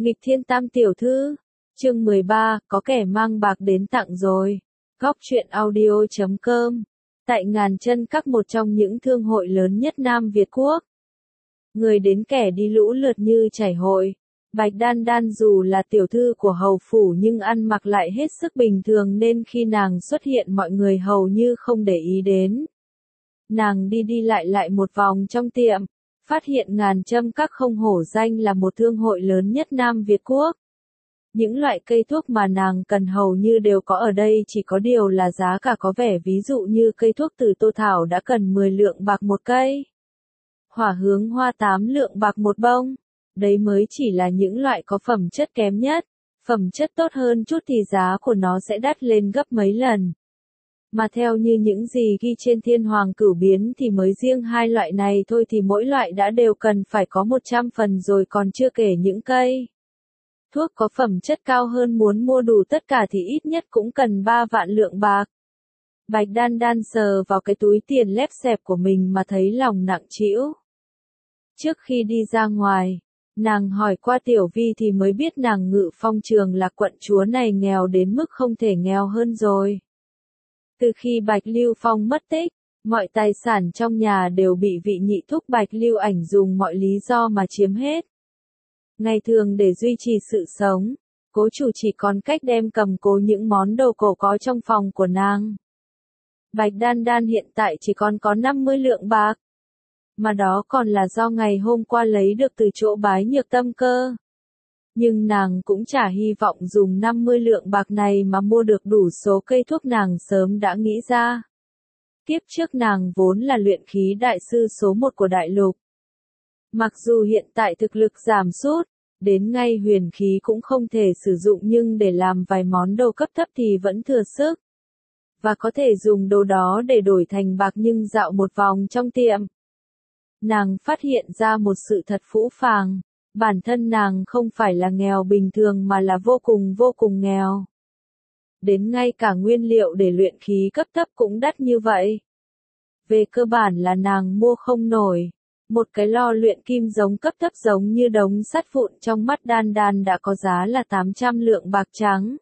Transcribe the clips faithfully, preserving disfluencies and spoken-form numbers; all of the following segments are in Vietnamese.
Nghịch thiên tam tiểu thư, chương mười ba, có kẻ mang bạc đến tặng rồi. Góc truyện audio chấm com. Tại Ngàn Chân Các, một trong những thương hội lớn nhất Nam Việt Quốc. Người đến kẻ đi lũ lượt như chảy hội. Bạch Đan Đan dù là tiểu thư của hầu phủ nhưng ăn mặc lại hết sức bình thường nên khi nàng xuất hiện mọi người hầu như không để ý đến. Nàng đi đi lại lại một vòng trong tiệm, phát hiện Ngàn Châm Các không hổ danh là một thương hội lớn nhất Nam Việt Quốc. Những loại cây thuốc mà nàng cần hầu như đều có ở đây, chỉ có điều là giá cả có vẻ, ví dụ như cây thuốc từ Tô Thảo đã cần mười lượng bạc một cây. Hỏa hướng hoa tám lượng bạc một bông. Đấy mới chỉ là những loại có phẩm chất kém nhất, phẩm chất tốt hơn chút thì giá của nó sẽ đắt lên gấp mấy lần. Mà theo như những gì ghi trên Thiên Hoàng Cửu Biến thì mới riêng hai loại này thôi thì mỗi loại đã đều cần phải có một trăm phần rồi, còn chưa kể những cây thuốc có phẩm chất cao hơn muốn mua đủ tất cả thì ít nhất cũng cần ba vạn lượng bạc. Bạch Đan Đan sờ vào cái túi tiền lép xẹp của mình mà thấy lòng nặng trĩu. Trước khi đi ra ngoài, nàng hỏi qua Tiểu Vi thì mới biết nàng Ngự Phong Trường là quận chúa này nghèo đến mức không thể nghèo hơn rồi. Từ khi Bạch Lưu Phong mất tích, mọi tài sản trong nhà đều bị vị nhị thúc Bạch Lưu Ảnh dùng mọi lý do mà chiếm hết. Ngày thường để duy trì sự sống, cố chủ chỉ còn cách đem cầm cố những món đồ cổ có trong phòng của nàng. Bạch Đan Đan hiện tại chỉ còn có năm mươi lượng bạc. Mà đó còn là do ngày hôm qua lấy được từ chỗ Bái Nhược Tâm cơ. Nhưng nàng cũng chả hy vọng dùng năm mươi lượng bạc này mà mua được đủ số cây thuốc nàng sớm đã nghĩ ra. Kiếp trước nàng vốn là luyện khí đại sư số một của đại lục. Mặc dù hiện tại thực lực giảm sút, đến ngay huyền khí cũng không thể sử dụng, nhưng để làm vài món đồ cấp thấp thì vẫn thừa sức. Và có thể dùng đồ đó để đổi thành bạc. Nhưng dạo một vòng trong tiệm, nàng phát hiện ra một sự thật phũ phàng. Bản thân nàng không phải là nghèo bình thường mà là vô cùng vô cùng nghèo. Đến ngay cả nguyên liệu để luyện khí cấp thấp cũng đắt như vậy. Về cơ bản là nàng mua không nổi. Một cái lò luyện kim giống cấp thấp giống như đống sắt vụn trong mắt Đan Đan đã có giá là tám trăm lượng bạc trắng.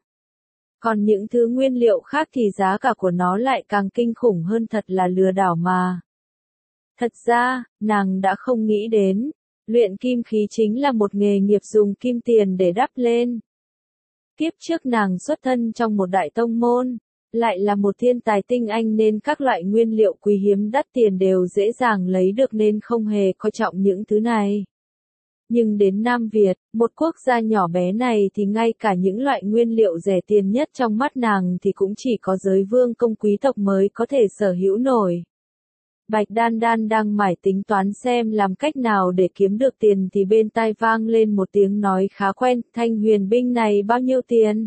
Còn những thứ nguyên liệu khác thì giá cả của nó lại càng kinh khủng hơn, thật là lừa đảo mà. Thật ra, nàng đã không nghĩ đến, luyện kim khí chính là một nghề nghiệp dùng kim tiền để đắp lên. Kiếp trước nàng xuất thân trong một đại tông môn, lại là một thiên tài tinh anh nên các loại nguyên liệu quý hiếm đắt tiền đều dễ dàng lấy được nên không hề coi trọng những thứ này. Nhưng đến Nam Việt, một quốc gia nhỏ bé này thì ngay cả những loại nguyên liệu rẻ tiền nhất trong mắt nàng thì cũng chỉ có giới vương công quý tộc mới có thể sở hữu nổi. Bạch Đan Đan đang mải tính toán xem làm cách nào để kiếm được tiền thì bên tai vang lên một tiếng nói khá quen, thanh huyền binh này bao nhiêu tiền?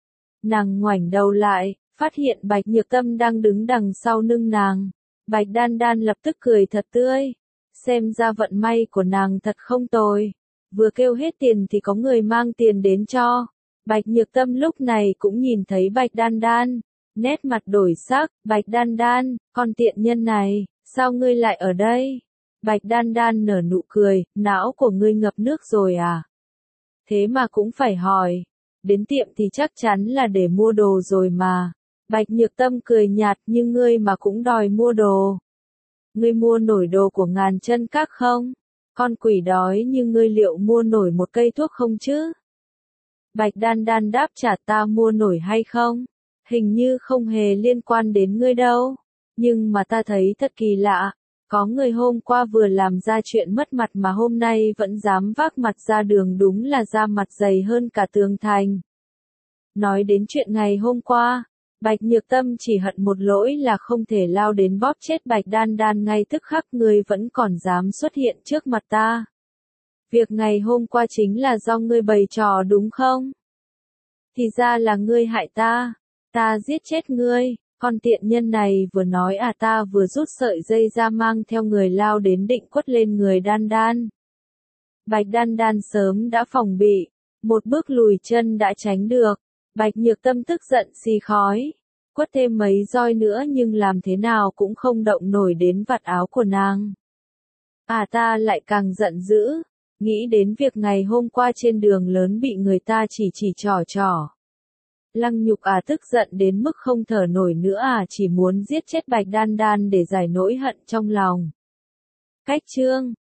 Nàng ngoảnh đầu lại, phát hiện Bạch Nhược Tâm đang đứng đằng sau lưng nàng. Bạch Đan Đan lập tức cười thật tươi. Xem ra vận may của nàng thật không tồi. Vừa kêu hết tiền thì có người mang tiền đến cho. Bạch Nhược Tâm lúc này cũng nhìn thấy Bạch Đan Đan. Nét mặt đổi sắc, Bạch Đan Đan, con tiện nhân này, sao ngươi lại ở đây? Bạch Đan Đan nở nụ cười, não của ngươi ngập nước rồi à? Thế mà cũng phải hỏi. Đến tiệm thì chắc chắn là để mua đồ rồi mà. Bạch Nhược Tâm cười nhạt, nhưng ngươi mà cũng đòi mua đồ. Ngươi mua nổi đồ của Ngàn Chân Các không? Con quỷ đói như ngươi liệu mua nổi một cây thuốc không chứ? Bạch Đan Đan đáp trả, ta mua nổi hay không? Hình như không hề liên quan đến ngươi đâu. Nhưng mà ta thấy thật kỳ lạ. Có người hôm qua vừa làm ra chuyện mất mặt mà hôm nay vẫn dám vác mặt ra đường, đúng là da mặt dày hơn cả tường thành. Nói đến chuyện ngày hôm qua, Bạch Nhược Tâm chỉ hận một lỗi là không thể lao đến bóp chết Bạch Đan Đan ngay tức khắc. Ngươi vẫn còn dám xuất hiện trước mặt ta. Việc ngày hôm qua chính là do ngươi bày trò đúng không? Thì ra là ngươi hại ta. Ta giết chết ngươi. Con tiện nhân này vừa nói à ta vừa rút sợi dây ra mang theo người lao đến định quất lên người Đan Đan. Bạch Đan Đan sớm đã phòng bị. Một bước lùi chân đã tránh được. Bạch Nhược Tâm tức giận xì khói. Quất thêm mấy roi nữa nhưng làm thế nào cũng không động nổi đến vạt áo của nàng. À ta lại càng giận dữ. Nghĩ đến việc ngày hôm qua trên đường lớn bị người ta chỉ chỉ trỏ trỏ. Lăng Nhục à tức giận đến mức không thở nổi nữa à, chỉ muốn giết chết Bạch Đan Đan để giải nỗi hận trong lòng. Cách chương